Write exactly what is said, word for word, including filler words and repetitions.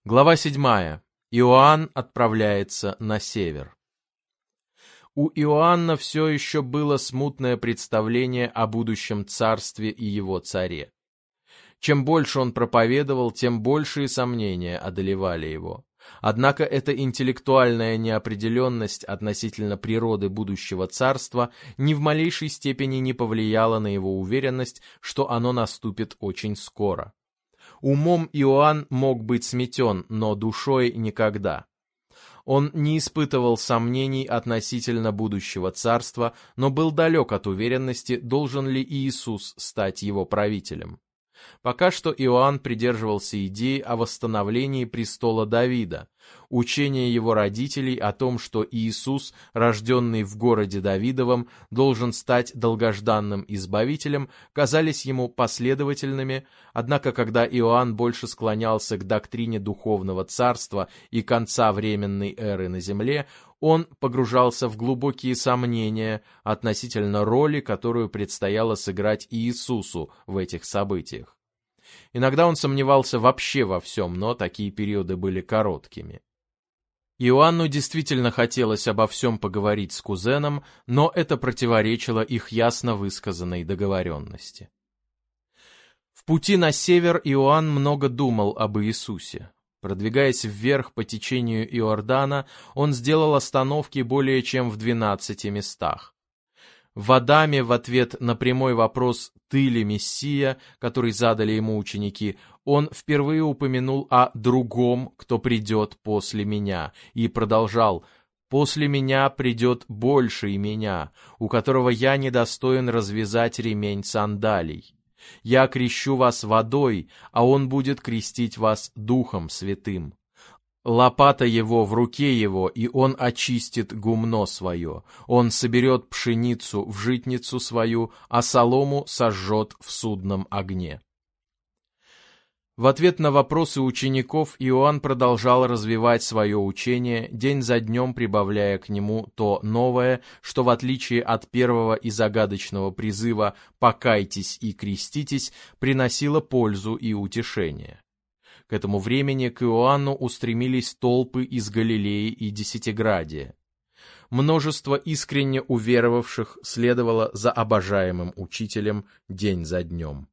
Глава седьмая. Иоанн отправляется на север. У Иоанна все еще было смутное представление о будущем царстве и его царе. Чем больше он проповедовал, тем большие сомнения одолевали его. Однако эта интеллектуальная неопределенность относительно природы будущего царства ни в малейшей степени не повлияла на его уверенность, что оно наступит очень скоро. Умом Иоанн мог быть сметен, но душой никогда. Он не испытывал сомнений относительно будущего царства, но был далек от уверенности, должен ли Иисус стать его правителем. Пока что Иоанн придерживался идеи о восстановлении престола Давида. Учение его родителей о том, что Иисус, рожденный в городе Давидовом, должен стать долгожданным избавителем, казались ему последовательными, однако когда Иоанн больше склонялся к доктрине духовного царства и конца временной эры на земле, он погружался в глубокие сомнения относительно роли, которую предстояло сыграть Иисусу в этих событиях. Иногда он сомневался вообще во всем, но такие периоды были короткими. Иоанну действительно хотелось обо всем поговорить с кузеном, но это противоречило их ясно высказанной договоренности. В пути на север Иоанн много думал об Иисусе. Продвигаясь вверх по течению Иордана, он сделал остановки более чем в двенадцати местах. В Адаме в ответ на прямой вопрос «Ты ли Мессия?», который задали ему ученики, он впервые упомянул о другом, кто придет после меня, и продолжал: «После меня придет больший меня, у которого я недостоин развязать ремень сандалий. Я крещу вас водой, а он будет крестить вас Духом Святым. Лопата его в руке его, и он очистит гумно свое. Он соберет пшеницу в житницу свою, а солому сожжет в судном огне». В ответ на вопросы учеников Иоанн продолжал развивать свое учение, день за днем прибавляя к нему то новое, что в отличие от первого и загадочного призыва «покайтесь и креститесь» приносило пользу и утешение. К этому времени к Иоанну устремились толпы из Галилеи и Десятиградия. Множество искренне уверовавших следовало за обожаемым учителем день за днем.